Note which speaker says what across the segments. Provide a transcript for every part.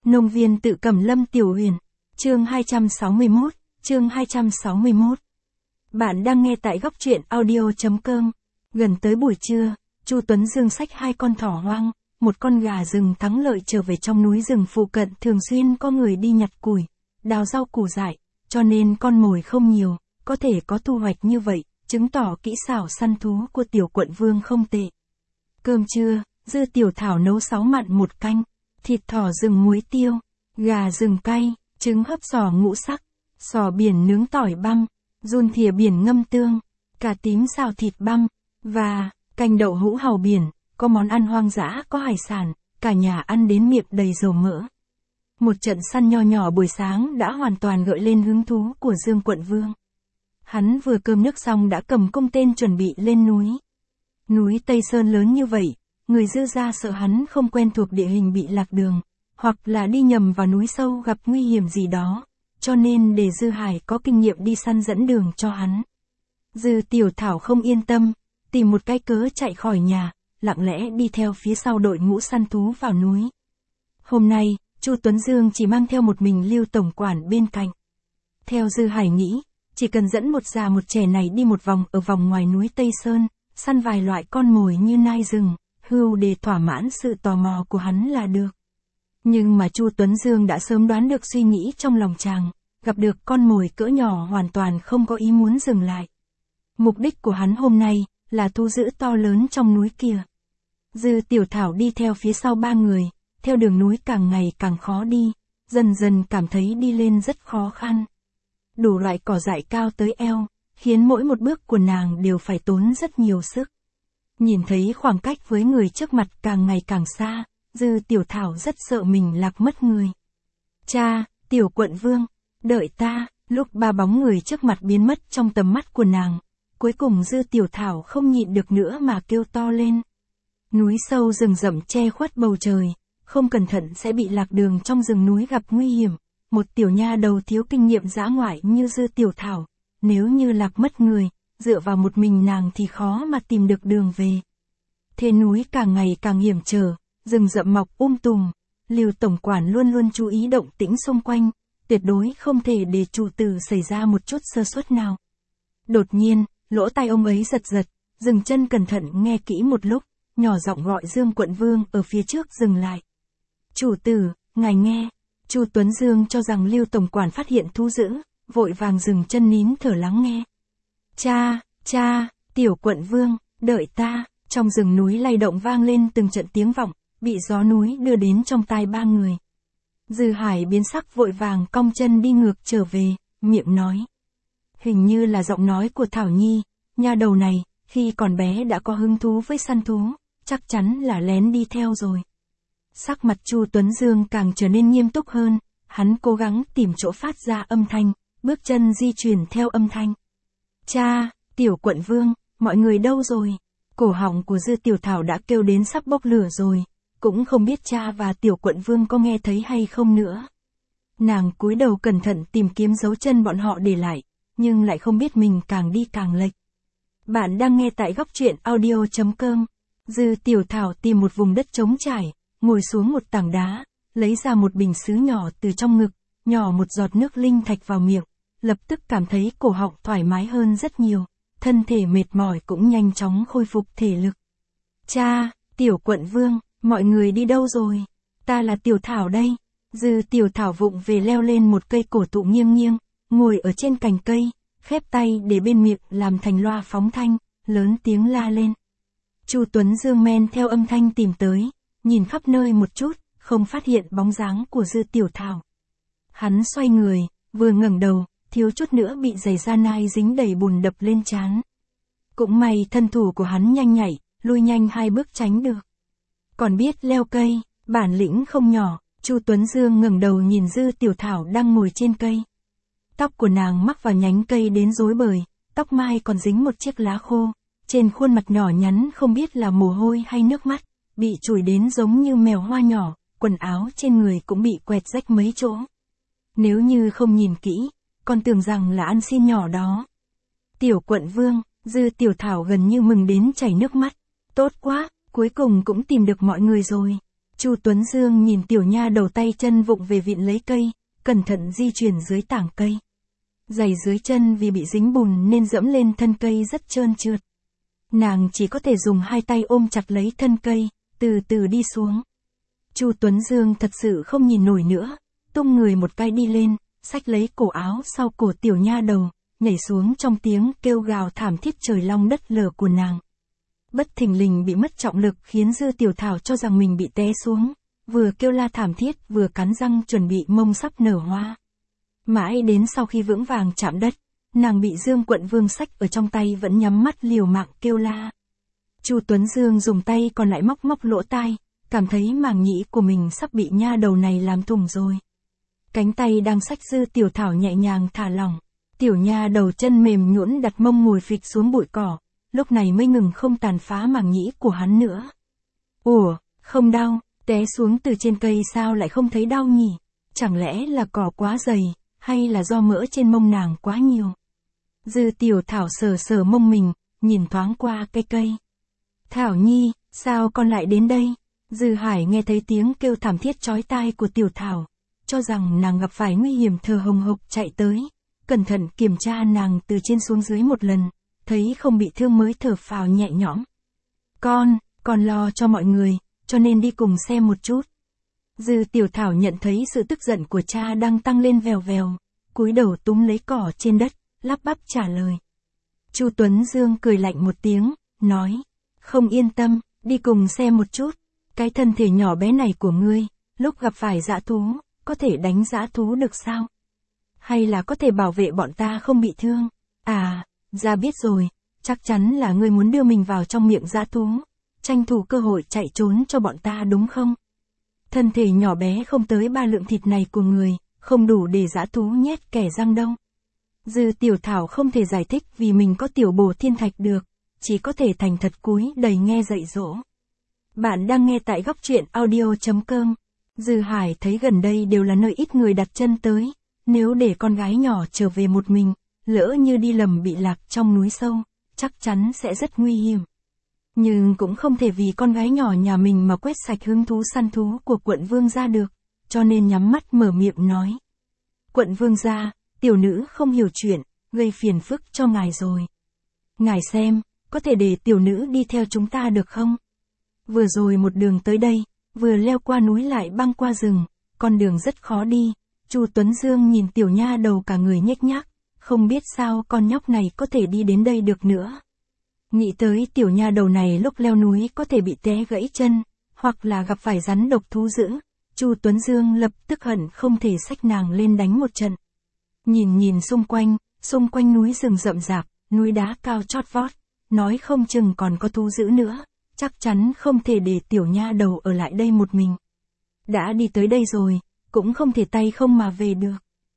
Speaker 1: Nông viên tự Cẩm Lâm Tiểu Huyền. Chương 261, chương 261. Bạn đang nghe tại góc truyện audio.com. Gần tới buổi trưa, Chu Tuấn Dương xách 2 con thỏ hoang, một con gà rừng thắng lợi trở về trong núi rừng phụ cận thường xuyên có người đi nhặt củi, đào rau củ dại, cho nên con mồi không nhiều, có thể có thu hoạch như vậy, chứng tỏ kỹ xảo săn thú của Tiểu Quận Vương không tệ. Cơm trưa, Dư Tiểu Thảo nấu 6 mặn 1 canh, thịt thỏ rừng muối tiêu, gà rừng cay, trứng hấp sò ngũ sắc, sò biển nướng tỏi băm, giun thìa biển ngâm tương, cà tím xào thịt băm, và canh đậu hũ hàu biển, có món ăn hoang dã có hải sản, cả nhà ăn đến miệng đầy dầu mỡ. Một trận săn nho nhỏ buổi sáng đã hoàn toàn gợi lên hứng thú của Dương Quận Vương. Hắn vừa cơm nước xong đã cầm cung tên chuẩn bị lên núi. Núi Tây Sơn lớn như vậy, người Dư gia sợ hắn không quen thuộc địa hình bị lạc đường, hoặc là đi nhầm vào núi sâu gặp nguy hiểm gì đó, cho nên để Dư Hải có kinh nghiệm đi săn dẫn đường cho hắn. Dư Tiểu Thảo không yên tâm, tìm một cái cớ chạy khỏi nhà, lặng lẽ đi theo phía sau đội ngũ săn thú vào núi. Hôm nay, Chu Tuấn Dương chỉ mang theo một mình Lưu tổng quản bên cạnh. Theo Dư Hải nghĩ, chỉ cần dẫn một già một trẻ này đi một vòng ở vòng ngoài núi Tây Sơn, săn vài loại con mồi như nai rừng, hươu để thỏa mãn sự tò mò của hắn là được. Nhưng mà Chu Tuấn Dương đã sớm đoán được suy nghĩ trong lòng chàng, gặp được con mồi cỡ nhỏ hoàn toàn không có ý muốn dừng lại. Mục đích của hắn hôm nay là thú dữ to lớn trong núi kia. Dư Tiểu Thảo đi theo phía sau 3 người, theo đường núi càng ngày càng khó đi, dần dần cảm thấy đi lên rất khó khăn. Đủ loại cỏ dại cao tới eo, khiến mỗi một bước của nàng đều phải tốn rất nhiều sức. Nhìn thấy khoảng cách với người trước mặt càng ngày càng xa, Dư Tiểu Thảo rất sợ mình lạc mất người. Cha, Tiểu Quận Vương, đợi ta, lúc 3 bóng người trước mặt biến mất trong tầm mắt của nàng, cuối cùng Dư Tiểu Thảo không nhịn được nữa mà kêu to lên. Núi sâu rừng rậm che khuất bầu trời, không cẩn thận sẽ bị lạc đường trong rừng núi gặp nguy hiểm. Một tiểu nha đầu thiếu kinh nghiệm dã ngoại như Dư Tiểu Thảo, nếu như lạc mất người, dựa vào một mình nàng thì khó mà tìm được đường về. Thế núi càng ngày càng hiểm trở, rừng rậm mọc tùm, Lưu tổng quản luôn luôn chú ý động tĩnh xung quanh, tuyệt đối không thể để chủ tử xảy ra một chút sơ suất nào. Đột nhiên, lỗ tai ông ấy giật giật, dừng chân cẩn thận nghe kỹ một lúc, nhỏ giọng gọi Dương Quận Vương ở phía trước dừng lại. Chủ tử, ngài nghe. Chu Tuấn Dương cho rằng Lưu tổng quản phát hiện thú dữ, vội vàng dừng chân nín thở lắng nghe. Cha, Tiểu Quận Vương, đợi ta. Trong rừng núi lay động vang lên từng trận tiếng vọng, bị gió núi đưa đến trong tai 3 người. Dư Hải biến sắc vội vàng cong chân đi ngược trở về, miệng nói. Hình như là giọng nói của Thảo Nhi, nha đầu này, khi còn bé đã có hứng thú với săn thú, chắc chắn là lén đi theo rồi. Sắc mặt Chu Tuấn Dương càng trở nên nghiêm túc hơn, hắn cố gắng tìm chỗ phát ra âm thanh, bước chân di chuyển theo âm thanh. Cha, Tiểu Quận Vương, mọi người đâu rồi? Cổ họng của Dư Tiểu Thảo đã kêu đến sắp bốc lửa rồi, cũng không biết cha và Tiểu Quận Vương có nghe thấy hay không nữa. Nàng cúi đầu cẩn thận tìm kiếm dấu chân bọn họ để lại, nhưng lại không biết mình càng đi càng lệch. Bạn đang nghe tại góc truyện audio.com. Dư Tiểu Thảo tìm một vùng đất trống trải, ngồi xuống một tảng đá, lấy ra một bình sứ nhỏ từ trong ngực, nhỏ một giọt nước linh thạch vào miệng, lập tức cảm thấy cổ họng thoải mái hơn rất nhiều, thân thể mệt mỏi cũng nhanh chóng khôi phục thể lực. Cha, Tiểu Quận Vương, mọi người đi đâu rồi? Ta là Tiểu Thảo đây. Dư Tiểu Thảo vụng về leo lên một cây cổ thụ nghiêng nghiêng, ngồi ở trên cành cây, khép tay để bên miệng làm thành loa phóng thanh, lớn tiếng la lên. Chu Tuấn Dương men theo âm thanh tìm tới, nhìn khắp nơi một chút, không phát hiện bóng dáng của Dư Tiểu Thảo. Hắn xoay người, vừa ngẩng đầu, thiếu chút nữa bị giày da nai dính đầy bùn đập lên trán. Cũng may thân thủ của hắn nhanh nhạy, lui nhanh 2 bước tránh được. Còn biết leo cây, bản lĩnh không nhỏ. Chu Tuấn Dương ngẩng đầu nhìn Dư Tiểu Thảo đang ngồi trên cây. Tóc của nàng mắc vào nhánh cây đến rối bời, tóc mai còn dính một chiếc lá khô, trên khuôn mặt nhỏ nhắn không biết là mồ hôi hay nước mắt, bị chùi đến giống như mèo hoa nhỏ, quần áo trên người cũng bị quẹt rách mấy chỗ. Nếu như không nhìn kỹ, còn tưởng rằng là ăn xin nhỏ đó. Tiểu Quận Vương, Dư Tiểu Thảo gần như mừng đến chảy nước mắt. Tốt quá, cuối cùng cũng tìm được mọi người rồi. Chu Tuấn Dương nhìn tiểu nha đầu tay chân vụng về vịn lấy cây, cẩn thận di chuyển dưới tảng cây. Giày dưới chân vì bị dính bùn nên dẫm lên thân cây rất trơn trượt. Nàng chỉ có thể dùng hai tay ôm chặt lấy thân cây, từ từ đi xuống. Chu Tuấn Dương thật sự không nhìn nổi nữa, tung người một cái đi lên, xách lấy cổ áo sau cổ tiểu nha đầu, nhảy xuống trong tiếng kêu gào thảm thiết trời long đất lở của nàng. Bất thình lình bị mất trọng lực khiến Dư Tiểu Thảo cho rằng mình bị té xuống, vừa kêu la thảm thiết vừa cắn răng chuẩn bị mông sắp nở hoa. Mãi đến sau khi vững vàng chạm đất, nàng bị Dương Quận Vương xách ở trong tay vẫn nhắm mắt liều mạng kêu la. Chu Tuấn Dương dùng tay còn lại móc móc lỗ tai, cảm thấy màng nhĩ của mình sắp bị nha đầu này làm thủng rồi. Cánh tay đang xách Dư Tiểu Thảo nhẹ nhàng thả lỏng, tiểu nha đầu chân mềm nhũn đặt mông ngồi phịch xuống bụi cỏ, lúc này mới ngừng không tàn phá màng nhĩ của hắn nữa. Ủa, không đau, té xuống từ trên cây sao lại không thấy đau nhỉ? Chẳng lẽ là cỏ quá dày, hay là do mỡ trên mông nàng quá nhiều? Dư Tiểu Thảo sờ sờ mông mình, nhìn thoáng qua cây cây. Thảo Nhi, sao con lại đến đây? Dư Hải nghe thấy tiếng kêu thảm thiết chói tai của Tiểu Thảo, cho rằng nàng gặp phải nguy hiểm thở hồng hộc chạy tới, cẩn thận kiểm tra nàng từ trên xuống dưới một lần, thấy không bị thương mới thở phào nhẹ nhõm. Con lo cho mọi người, cho nên đi cùng xem một chút. Dư Tiểu Thảo nhận thấy sự tức giận của cha đang tăng lên vèo vèo, cúi đầu túm lấy cỏ trên đất, lắp bắp trả lời. Chu Tuấn Dương cười lạnh một tiếng, nói, không yên tâm, đi cùng xem một chút, cái thân thể nhỏ bé này của ngươi, lúc gặp phải dã thú, có thể đánh dã thú được sao? Hay là có thể bảo vệ bọn ta không bị thương? À, ra biết rồi, chắc chắn là ngươi muốn đưa mình vào trong miệng dã thú, tranh thủ cơ hội chạy trốn cho bọn ta đúng không? Thân thể nhỏ bé không tới 3 lượng thịt này của người, không đủ để dã thú nhét kẻ răng đâu. Dư Tiểu Thảo không thể giải thích vì mình có tiểu bổ thiên thạch được, chỉ có thể thành thật cúi đầy nghe dạy dỗ. Bạn đang nghe tại góc truyện audio.com. Dư Hải thấy gần đây đều là nơi ít người đặt chân tới, nếu để con gái nhỏ trở về một mình, lỡ như đi lầm bị lạc trong núi sâu, chắc chắn sẽ rất nguy hiểm. Nhưng cũng không thể vì con gái nhỏ nhà mình mà quét sạch hứng thú săn thú của quận Vương gia được, cho nên nhắm mắt mở miệng nói. Quận Vương gia, tiểu nữ không hiểu chuyện, gây phiền phức cho ngài rồi. Ngài xem, có thể để tiểu nữ đi theo chúng ta được không? Vừa rồi một đường tới đây, vừa leo qua núi lại băng qua rừng, con đường rất khó đi. Chu Tuấn Dương nhìn tiểu nha đầu cả người nhếch nhác, không biết sao con nhóc này có thể đi đến đây được nữa. Nghĩ tới tiểu nha đầu này lúc leo núi có thể bị té gãy chân, hoặc là gặp phải rắn độc thú dữ, Chu Tuấn Dương lập tức hận không thể xách nàng lên đánh một trận. Nhìn xung quanh núi rừng rậm rạp, núi đá cao chót vót, nói không chừng còn có thú dữ nữa, chắc chắn không thể để tiểu nha đầu ở lại đây một mình. Đã đi tới đây rồi, cũng không thể tay không mà về được.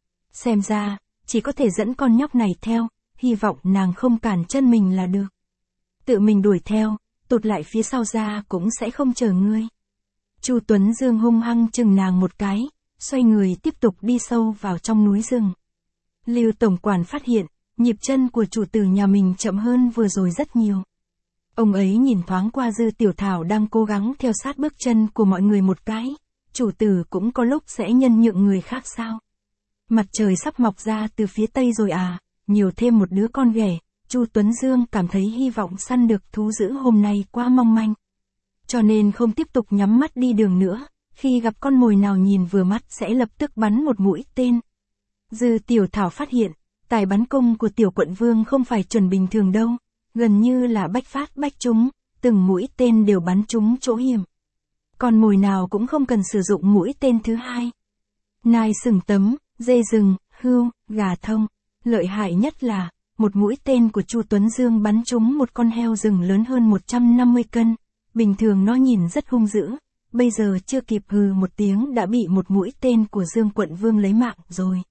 Speaker 1: Xem ra, chỉ có thể dẫn con nhóc này theo, hy vọng nàng không cản chân mình là được. Tự mình đuổi theo, tụt lại phía sau ra cũng sẽ không chờ ngươi. Chu Tuấn Dương hung hăng chừng nàng một cái, xoay người tiếp tục đi sâu vào trong núi rừng. Lưu tổng quản phát hiện, nhịp chân của chủ tử nhà mình chậm hơn vừa rồi rất nhiều. Ông ấy nhìn thoáng qua Dư Tiểu Thảo đang cố gắng theo sát bước chân của mọi người một cái, chủ tử cũng có lúc sẽ nhân nhượng người khác sao? Mặt trời sắp mọc ra từ phía tây rồi à, nhiều thêm một đứa con ghẻ, Chu Tuấn Dương cảm thấy hy vọng săn được thú dữ hôm nay quá mong manh. Cho nên không tiếp tục nhắm mắt đi đường nữa, khi gặp con mồi nào nhìn vừa mắt sẽ lập tức bắn một mũi tên. Dư Tiểu Thảo phát hiện, tài bắn cung của tiểu quận vương không phải chuẩn bình thường đâu, gần như là bách phát bách trúng, từng mũi tên đều bắn trúng chỗ hiểm. Con mồi nào cũng không cần sử dụng mũi tên thứ hai. Nai sừng tấm, dê rừng, hươu, gà thông. Lợi hại nhất là, một mũi tên của Chu Tuấn Dương bắn trúng một con heo rừng lớn hơn 150 cân. Bình thường nó nhìn rất hung dữ, bây giờ chưa kịp hừ một tiếng đã bị một mũi tên của Dương Quận Vương lấy mạng rồi.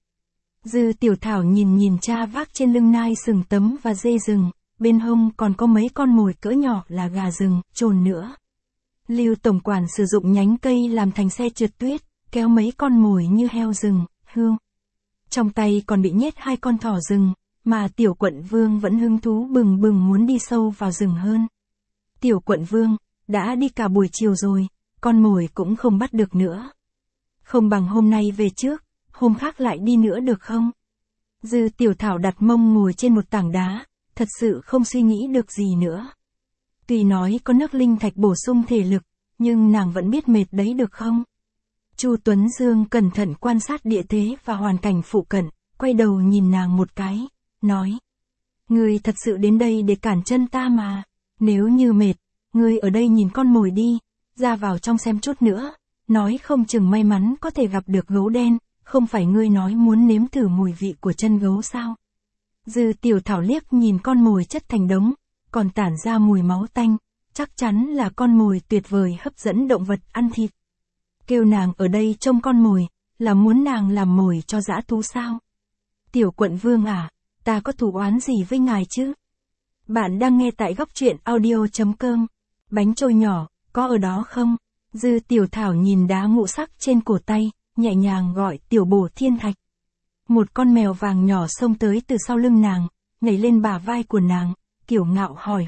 Speaker 1: Dư Tiểu Thảo nhìn cha vác trên lưng nai sừng tấm và dê rừng, bên hông còn có mấy con mồi cỡ nhỏ là gà rừng, trồn nữa. Lưu tổng quản sử dụng nhánh cây làm thành xe trượt tuyết, kéo mấy con mồi như heo rừng, hươu. Trong tay còn bị nhét 2 con thỏ rừng, mà tiểu quận vương vẫn hứng thú bừng bừng muốn đi sâu vào rừng hơn. Tiểu quận vương, đã đi cả buổi chiều rồi, con mồi cũng không bắt được nữa. Không bằng hôm nay về trước, hôm khác lại đi nữa được không? Dư Tiểu Thảo đặt mông ngồi trên một tảng đá, thật sự không suy nghĩ được gì nữa. Tuy nói có nước linh thạch bổ sung thể lực, nhưng nàng vẫn biết mệt đấy được không? Chu Tuấn Dương cẩn thận quan sát địa thế và hoàn cảnh phụ cận, quay đầu nhìn nàng một cái, nói. Ngươi thật sự đến đây để cản chân ta mà. Nếu như mệt, ngươi ở đây nhìn con mồi đi, ra vào trong xem chút nữa, nói không chừng may mắn có thể gặp được gấu đen, không phải ngươi nói muốn nếm thử mùi vị của chân gấu sao? Dư Tiểu Thảo liếc nhìn con mồi chất thành đống, còn tản ra mùi máu tanh, chắc chắn là con mồi tuyệt vời hấp dẫn động vật ăn thịt. Kêu nàng ở đây trông con mồi, là muốn nàng làm mồi cho dã thú sao? Tiểu Quận Vương à, ta có thù oán gì với ngài chứ? Bạn đang nghe tại góc truyện audio.com. Bánh trôi nhỏ, có ở đó không? Dư Tiểu Thảo nhìn đá ngũ sắc trên cổ tay, nhẹ nhàng gọi Tiểu Bổ Thiên Thạch. Một con mèo vàng nhỏ xông tới từ sau lưng nàng, nhảy lên bả vai của nàng, kiêu ngạo hỏi.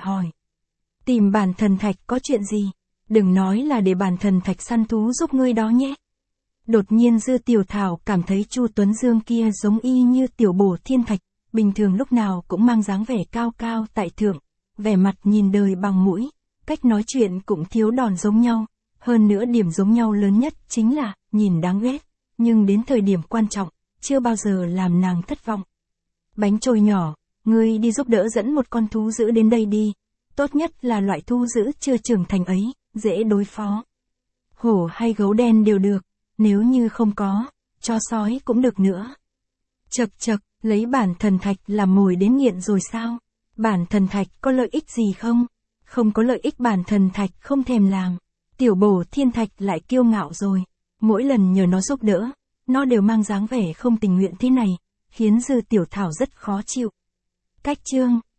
Speaker 1: Tìm bản thần thạch có chuyện gì? Đừng nói là để bản thần thạch săn thú giúp ngươi đó nhé. Đột nhiên Dư Tiểu Thảo cảm thấy Chu Tuấn Dương kia giống y như Tiểu Bổ Thiên Thạch, bình thường lúc nào cũng mang dáng vẻ cao cao tại thượng, vẻ mặt nhìn đời bằng mũi, cách nói chuyện cũng thiếu đòn giống nhau, hơn nữa điểm giống nhau lớn nhất chính là, nhìn đáng ghét, nhưng đến thời điểm quan trọng, chưa bao giờ làm nàng thất vọng. Bánh trôi nhỏ, ngươi đi giúp đỡ dẫn một con thú dữ đến đây đi, tốt nhất là loại thú dữ chưa trưởng thành ấy, dễ đối phó. Hổ hay gấu đen đều được, nếu như không có, cho sói cũng được nữa. Chậc, lấy bản thần thạch làm mồi đến nghiện rồi sao? Bản thần thạch có lợi ích gì không? Không có lợi ích bản thần thạch không thèm làm. Tiểu Bổ Thiên Thạch lại kiêu ngạo rồi. Mỗi lần nhờ nó giúp đỡ, nó đều mang dáng vẻ không tình nguyện thế này, khiến Dư Tiểu Thảo rất khó chịu. Cách chương